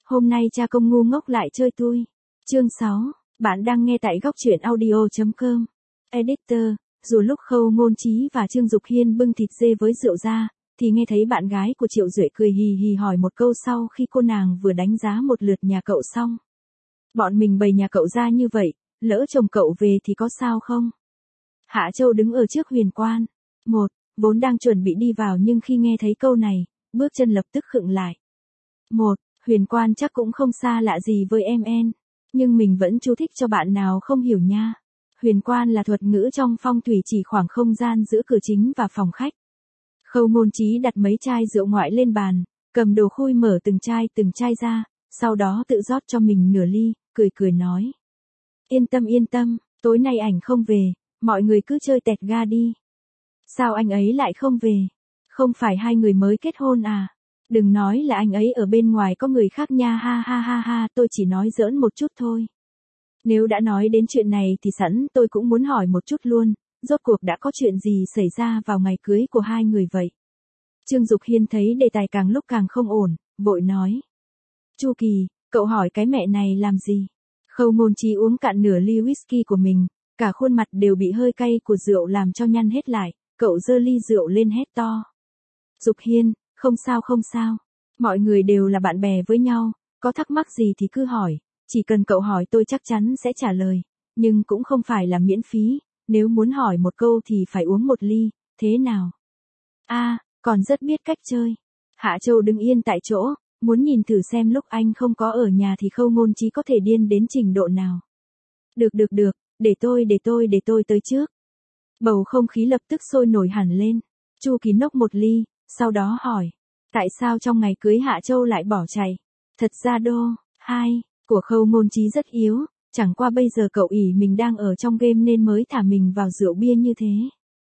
Hôm nay cha công ngu ngốc lại chơi tui. Chương 6, bạn đang nghe tại góc truyện audio.com. Editor, dù lúc Khâu Ngôn Chí và Trương Dục Hiên bưng thịt dê với rượu ra, thì nghe thấy bạn gái của Triệu Duệ cười hì hì hỏi một câu sau khi cô nàng vừa đánh giá một lượt nhà cậu xong. Bọn mình bày nhà cậu ra như vậy, lỡ chồng cậu về thì có sao không? Hạ Châu đứng ở trước huyền quan. Vốn đang chuẩn bị đi vào nhưng khi nghe thấy câu này, bước chân lập tức khựng lại. Huyền quan chắc cũng không xa lạ gì với em, nhưng mình vẫn chú thích cho bạn nào không hiểu nha. Huyền quan là thuật ngữ trong phong thủy chỉ khoảng không gian giữa cửa chính và phòng khách. Khâu Ngôn Chí đặt mấy chai rượu ngoại lên bàn, cầm đồ khui mở từng chai ra, sau đó tự rót cho mình nửa ly, cười nói. Yên tâm, tối nay ảnh không về, mọi người cứ chơi tẹt ga đi. Sao anh ấy lại không về? Không phải hai người mới kết hôn à? Đừng nói là anh ấy ở bên ngoài có người khác nha, ha, tôi chỉ nói giỡn một chút thôi. Nếu đã nói đến chuyện này thì sẵn tôi cũng muốn hỏi một chút luôn, rốt cuộc đã có chuyện gì xảy ra vào ngày cưới của hai người vậy? Trương Dục Hiên thấy đề tài càng lúc càng không ổn, vội nói. Chu Kỳ, cậu hỏi cái mẹ này làm gì? Khâu Ngôn Chí uống cạn nửa ly whisky của mình, cả khuôn mặt đều bị hơi cay của rượu làm cho nhăn hết lại, cậu giơ ly rượu lên hét to. Dục Hiên, không sao, mọi người đều là bạn bè với nhau, có thắc mắc gì thì cứ hỏi, chỉ cần cậu hỏi tôi chắc chắn sẽ trả lời, nhưng cũng không phải là miễn phí, nếu muốn hỏi một câu thì phải uống một ly, thế nào? Còn rất biết cách chơi. Hạ Châu đứng yên tại chỗ, muốn nhìn thử xem lúc anh không có ở nhà thì Khâu Ngôn Chí có thể điên đến trình độ nào. Được, để tôi tới trước. Bầu không khí lập tức sôi nổi hẳn lên. Chu Kỳ nốc một ly, sau đó hỏi. Tại sao trong ngày cưới Hạ Châu lại bỏ chạy? Thật ra đô 2 của Khâu Ngôn Chí rất yếu, chẳng qua bây giờ cậu ỷ mình đang ở trong game nên mới thả mình vào rượu bia như thế.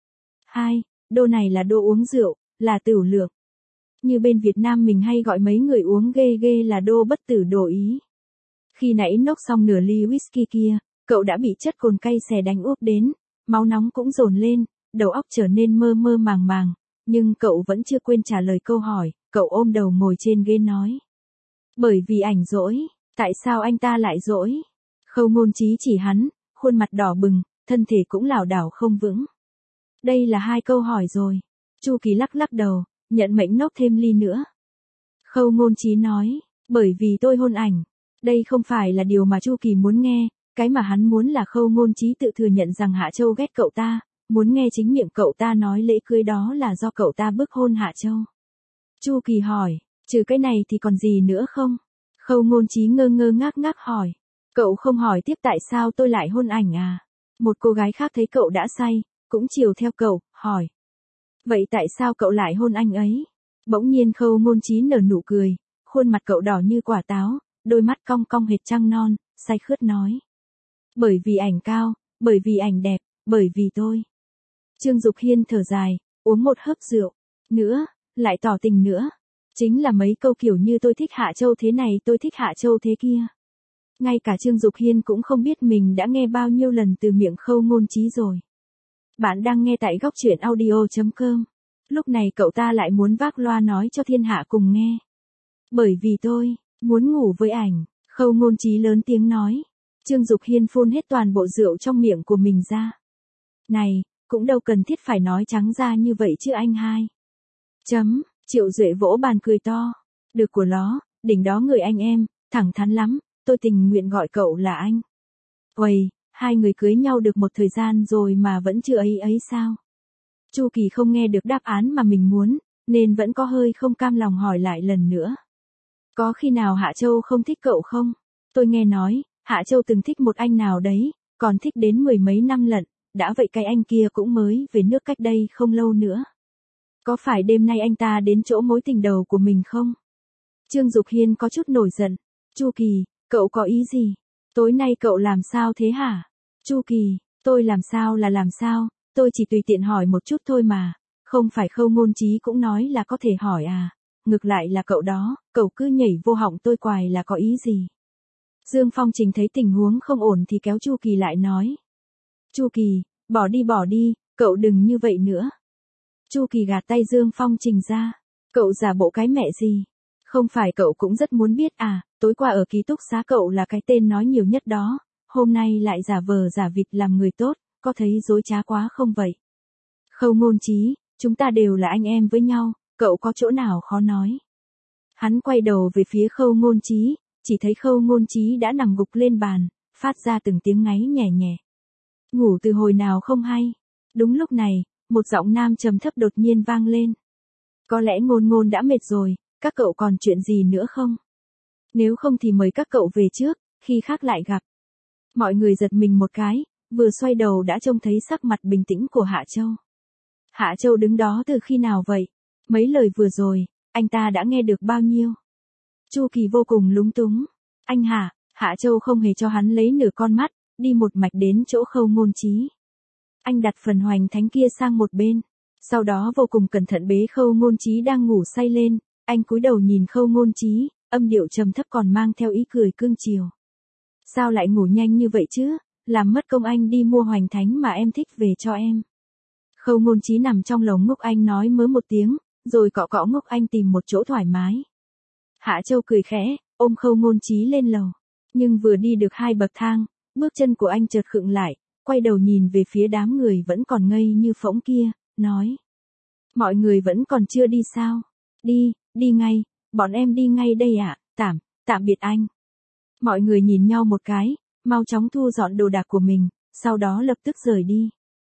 2 đô này là đô uống rượu, là tửu lượng. Như bên Việt Nam mình hay gọi mấy người uống ghê là đô bất tử đồ ý. Khi nãy nốc xong nửa ly whisky kia, cậu đã bị chất cồn cay xè đánh úp đến, máu nóng cũng dồn lên, đầu óc trở nên mơ màng, nhưng cậu vẫn chưa quên trả lời câu hỏi, cậu ôm đầu ngồi trên ghế nói. Bởi vì ảnh dỗi, tại sao anh ta lại dỗi? Khâu Ngôn Chí chỉ hắn, khuôn mặt đỏ bừng, thân thể cũng lảo đảo không vững. Đây là 2 câu hỏi rồi. Chu Kỳ lắc đầu, nhận mệnh nốc thêm ly nữa. Khâu Ngôn Chí nói, bởi vì tôi hôn ảnh. Đây không phải là điều mà Chu Kỳ muốn nghe, cái mà hắn muốn là Khâu Ngôn Chí tự thừa nhận rằng Hạ Châu ghét cậu ta, muốn nghe chính miệng cậu ta nói lễ cưới đó là do cậu ta bức hôn Hạ Châu. Chu Kỳ hỏi, trừ cái này thì còn gì nữa không? Khâu Ngôn Chí ngơ ngác hỏi, cậu không hỏi tiếp tại sao tôi lại hôn ảnh à? Một cô gái khác thấy cậu đã say, cũng chiều theo cậu, hỏi. Vậy tại sao cậu lại hôn anh ấy? Bỗng nhiên Khâu Ngôn Chí nở nụ cười, khuôn mặt cậu đỏ như quả táo, đôi mắt cong hệt trăng non, say khướt nói. Bởi vì ảnh cao, bởi vì ảnh đẹp, bởi vì tôi. Trương Dục Hiên thở dài, uống một hớp rượu, nữa, lại tỏ tình nữa. Chính là mấy câu kiểu như tôi thích Hạ Châu thế này, tôi thích Hạ Châu thế kia. Ngay cả Trương Dục Hiên cũng không biết mình đã nghe bao nhiêu lần từ miệng Khâu Ngôn Chí rồi. Bạn đang nghe tại góc truyện audio.com. Lúc này cậu ta lại muốn vác loa nói cho thiên hạ cùng nghe. Bởi vì tôi muốn ngủ với ảnh, Khâu Ngôn Chí lớn tiếng nói. Trương Dục Hiên phun hết toàn bộ rượu trong miệng của mình ra. Này, cũng đâu cần thiết phải nói trắng ra như vậy chứ anh hai. Triệu Duệ vỗ bàn cười to. Được của ló, đỉnh đó người anh em, thẳng thắn lắm, tôi tình nguyện gọi cậu là anh. Uầy, hai người cưới nhau được một thời gian rồi mà vẫn chưa ấy sao? Chu Kỳ không nghe được đáp án mà mình muốn, nên vẫn có hơi không cam lòng hỏi lại lần nữa. Có khi nào Hạ Châu không thích cậu không? Tôi nghe nói, Hạ Châu từng thích một anh nào đấy, còn thích đến 10 mấy năm lận, đã vậy cái anh kia cũng mới về nước cách đây không lâu nữa. Có phải đêm nay anh ta đến chỗ mối tình đầu của mình không? Trương Dục Hiên có chút nổi giận. Chu Kỳ, cậu có ý gì? Tối nay cậu làm sao thế hả? Chu Kỳ, tôi làm sao, tôi chỉ tùy tiện hỏi một chút thôi mà, không phải Khâu Ngôn Chí cũng nói là có thể hỏi à, ngược lại là cậu đó, cậu cứ nhảy vô họng tôi quài là có ý gì? Dương Phong Trình thấy tình huống không ổn thì kéo Chu Kỳ lại nói. Chu Kỳ, bỏ đi, cậu đừng như vậy nữa. Chu Kỳ gạt tay Dương Phong Trình ra, cậu giả bộ cái mẹ gì? Không phải cậu cũng rất muốn biết à, tối qua ở ký túc xá cậu là cái tên nói nhiều nhất đó, hôm nay lại giả vờ giả vịt làm người tốt, có thấy dối trá quá không vậy? Khâu Ngôn Chí, chúng ta đều là anh em với nhau, cậu có chỗ nào khó nói. Hắn quay đầu về phía Khâu Ngôn Chí, chỉ thấy Khâu Ngôn Chí đã nằm gục lên bàn, phát ra từng tiếng ngáy nhẹ nhẹ. Ngủ từ hồi nào không hay. Đúng lúc này, một giọng nam trầm thấp đột nhiên vang lên. Có lẽ Ngôn Ngôn đã mệt rồi, các cậu còn chuyện gì nữa không? Nếu không thì mời các cậu về trước, khi khác lại gặp. Mọi người giật mình một cái, vừa xoay đầu đã trông thấy sắc mặt bình tĩnh của Hạ Châu. Hạ Châu đứng đó từ khi nào vậy? Mấy lời vừa rồi, anh ta đã nghe được bao nhiêu? Chu Kỳ vô cùng lúng túng. Anh hả? Hạ Châu không hề cho hắn lấy nửa con mắt, đi một mạch đến chỗ Khâu Ngôn Chí. Anh đặt phần hoành thánh kia sang một bên, sau đó vô cùng cẩn thận bế Khâu Ngôn Chí đang ngủ say lên, anh cúi đầu nhìn Khâu Ngôn Chí, âm điệu trầm thấp còn mang theo ý cười cương chiều. Sao lại ngủ nhanh như vậy chứ, làm mất công anh đi mua hoành thánh mà em thích về cho em. Khâu Ngôn Chí nằm trong lồng ngực anh nói mớ một tiếng, rồi cọ cọ ngực anh tìm một chỗ thoải mái. Hạ Châu cười khẽ, ôm Khâu Ngôn Chí lên lầu, nhưng vừa đi được 2 bậc thang, bước chân của anh chợt khựng lại, quay đầu nhìn về phía đám người vẫn còn ngây như phỗng kia, nói. Mọi người vẫn còn chưa đi sao? Đi ngay, bọn em đi ngay đây ạ, tạm biệt anh. Mọi người nhìn nhau một cái, mau chóng thu dọn đồ đạc của mình, sau đó lập tức rời đi.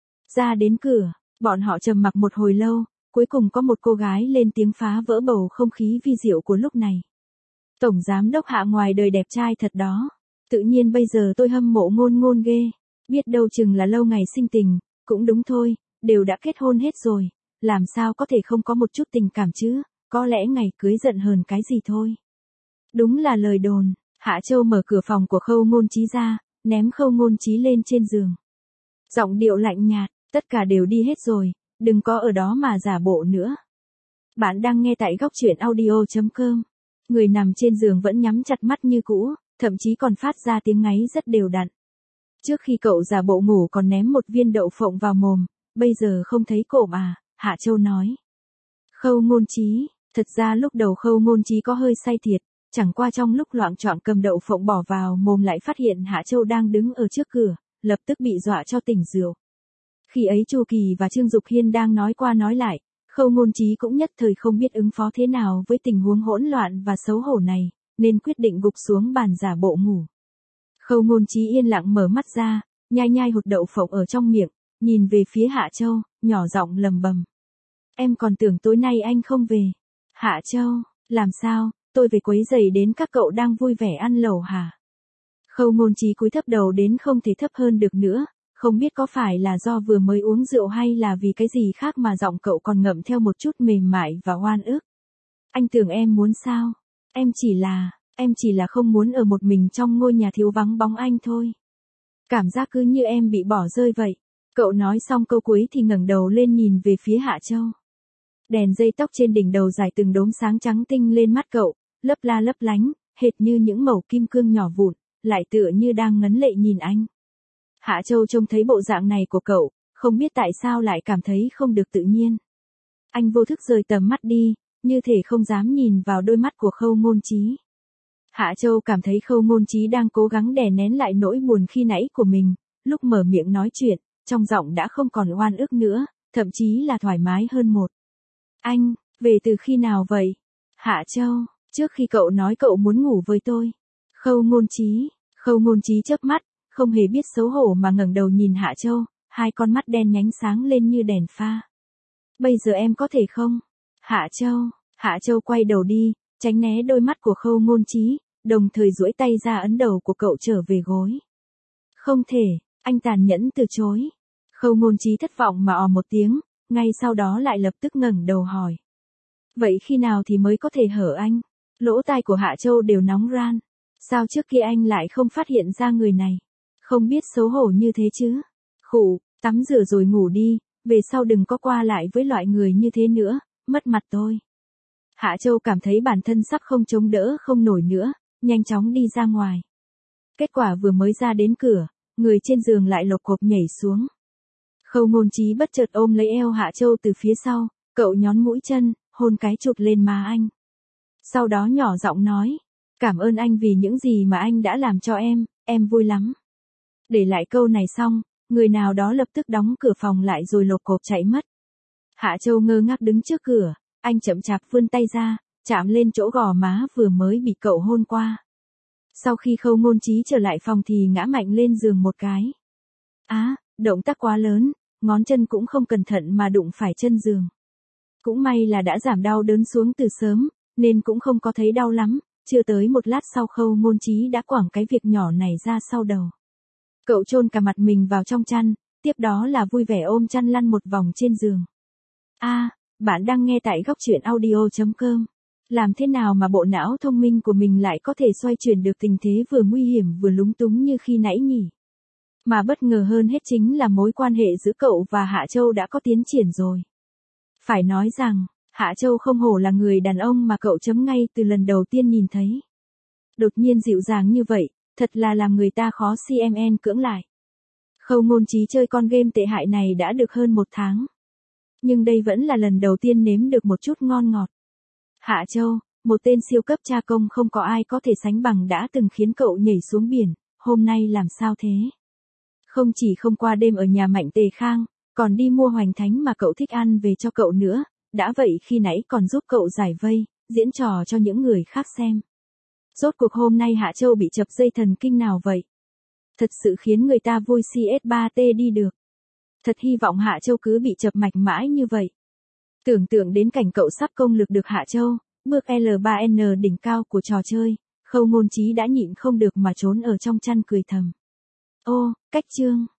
Ra đến cửa, bọn họ trầm mặc một hồi lâu, cuối cùng có một cô gái lên tiếng phá vỡ bầu không khí vi diệu của lúc này. Tổng giám đốc Hạ ngoài đời đẹp trai thật đó. Tự nhiên bây giờ tôi hâm mộ Ngôn Ngôn ghê. Biết đâu chừng là lâu ngày sinh tình, cũng đúng thôi, đều đã kết hôn hết rồi, làm sao có thể không có một chút tình cảm chứ, có lẽ ngày cưới giận hờn cái gì thôi. Đúng là lời đồn. Hạ Châu mở cửa phòng của Khâu Ngôn Chí ra, ném Khâu Ngôn Chí lên trên giường. Giọng điệu lạnh nhạt, tất cả đều đi hết rồi, đừng có ở đó mà giả bộ nữa. Bạn đang nghe tại góc truyện audio.com. Người nằm trên giường vẫn nhắm chặt mắt như cũ, thậm chí còn phát ra tiếng ngáy rất đều đặn. Trước khi cậu giả bộ ngủ còn ném một viên đậu phộng vào mồm, bây giờ không thấy cậu à, Hạ Châu nói. Khâu Ngôn Chí, thật ra lúc đầu Khâu Ngôn Chí có hơi say thiệt, chẳng qua trong lúc loạng choạng cầm đậu phộng bỏ vào mồm lại phát hiện Hạ Châu đang đứng ở trước cửa, lập tức bị dọa cho tỉnh rượu. Khi ấy Chu Kỳ và Trương Dục Hiên đang nói qua nói lại, Khâu Ngôn Chí cũng nhất thời không biết ứng phó thế nào với tình huống hỗn loạn và xấu hổ này, nên quyết định gục xuống bàn giả bộ ngủ. Khâu Ngôn Chí yên lặng mở mắt ra, nhai nhai hột đậu phộng ở trong miệng, nhìn về phía Hạ Châu, nhỏ giọng lầm bầm. Em còn tưởng tối nay anh không về. Hạ Châu, làm sao, tôi về quấy rầy đến các cậu đang vui vẻ ăn lẩu hả? Khâu Ngôn Chí cúi thấp đầu đến không thể thấp hơn được nữa, không biết có phải là do vừa mới uống rượu hay là vì cái gì khác mà giọng cậu còn ngậm theo một chút mềm mại và oan ức. Anh tưởng em muốn sao? Em chỉ là không muốn ở một mình trong ngôi nhà thiếu vắng bóng anh thôi. Cảm giác cứ như em bị bỏ rơi vậy. Cậu nói xong câu cuối thì ngẩng đầu lên nhìn về phía Hạ Châu. Đèn dây tóc trên đỉnh đầu dài từng đốm sáng trắng tinh lên mắt cậu, lấp la lấp lánh, hệt như những mẩu kim cương nhỏ vụn, lại tựa như đang ngấn lệ nhìn anh. Hạ Châu trông thấy bộ dạng này của cậu, không biết tại sao lại cảm thấy không được tự nhiên. Anh vô thức rời tầm mắt đi, như thể không dám nhìn vào đôi mắt của Khâu Ngôn Chí. Hạ Châu cảm thấy Khâu Ngôn Chí đang cố gắng đè nén lại nỗi buồn khi nãy của mình, lúc mở miệng nói chuyện, trong giọng đã không còn oan ức nữa, thậm chí là thoải mái hơn một. Anh, về từ khi nào vậy? Hạ Châu, trước khi cậu nói cậu muốn ngủ với tôi. Khâu Ngôn Chí chớp mắt, không hề biết xấu hổ mà ngẩng đầu nhìn Hạ Châu, hai con mắt đen nhánh sáng lên như đèn pha. Bây giờ em có thể không? Hạ Châu quay đầu đi, tránh né đôi mắt của Khâu Ngôn Chí, đồng thời duỗi tay ra ấn đầu của cậu trở về gối. Không thể, anh tàn nhẫn từ chối. Khâu Ngôn Chí thất vọng mà một tiếng, ngay sau đó lại lập tức ngẩng đầu hỏi. Vậy khi nào thì mới có thể hở anh? Lỗ tai của Hạ Châu đều nóng ran. Sao trước kia anh lại không phát hiện ra người này? Không biết xấu hổ như thế chứ? Khụ, tắm rửa rồi ngủ đi, về sau đừng có qua lại với loại người như thế nữa, mất mặt tôi. Hạ Châu cảm thấy bản thân sắp không chống đỡ không nổi nữa, nhanh chóng đi ra ngoài. Kết quả vừa mới ra đến cửa, người trên giường lại lộc cộc nhảy xuống. Khâu Ngôn Chí bất chợt ôm lấy eo Hạ Châu từ phía sau, cậu nhón mũi chân, hôn cái chụt lên má anh. Sau đó nhỏ giọng nói, cảm ơn anh vì những gì mà anh đã làm cho em vui lắm. Để lại câu này xong, người nào đó lập tức đóng cửa phòng lại rồi lộp cộp chạy mất. Hạ Châu ngơ ngác đứng trước cửa, anh chậm chạp vươn tay ra, chạm lên chỗ gò má vừa mới bị cậu hôn qua. Sau khi Khâu Ngôn Trí trở lại phòng thì ngã mạnh lên giường một cái. Động tác quá lớn, ngón chân cũng không cẩn thận mà đụng phải chân giường. Cũng may là đã giảm đau đớn xuống từ sớm, nên cũng không có thấy đau lắm, chưa tới một lát sau Khâu Ngôn Trí đã quẳng cái việc nhỏ này ra sau đầu. Cậu chôn cả mặt mình vào trong chăn, tiếp đó là vui vẻ ôm chăn lăn một vòng trên giường. Bạn đang nghe tại góc truyện audio.com. Làm thế nào mà bộ não thông minh của mình lại có thể xoay chuyển được tình thế vừa nguy hiểm vừa lúng túng như khi nãy nhỉ? Mà bất ngờ hơn hết chính là mối quan hệ giữa cậu và Hạ Châu đã có tiến triển rồi. Phải nói rằng, Hạ Châu không hổ là người đàn ông mà cậu chấm ngay từ lần đầu tiên nhìn thấy. Đột nhiên dịu dàng như vậy, thật là làm người ta khó CMN cưỡng lại. Khâu Ngôn Trí chơi con game tệ hại này đã được hơn 1 tháng. Nhưng đây vẫn là lần đầu tiên nếm được một chút ngon ngọt. Hạ Châu, một tên siêu cấp cha công không có ai có thể sánh bằng đã từng khiến cậu nhảy xuống biển, hôm nay làm sao thế? Không chỉ không qua đêm ở nhà Mạnh Tề Khang, còn đi mua hoành thánh mà cậu thích ăn về cho cậu nữa, đã vậy khi nãy còn giúp cậu giải vây, diễn trò cho những người khác xem. Rốt cuộc hôm nay Hạ Châu bị chập dây thần kinh nào vậy? Thật sự khiến người ta vui CS3T đi được. Thật hy vọng Hạ Châu cứ bị chập mạch mãi như vậy. Tưởng tượng đến cảnh cậu sắp công lược được Hạ Châu, bước L3N đỉnh cao của trò chơi, Khâu Ngôn Trí đã nhịn không được mà trốn ở trong chăn cười thầm. Ô, cách chương.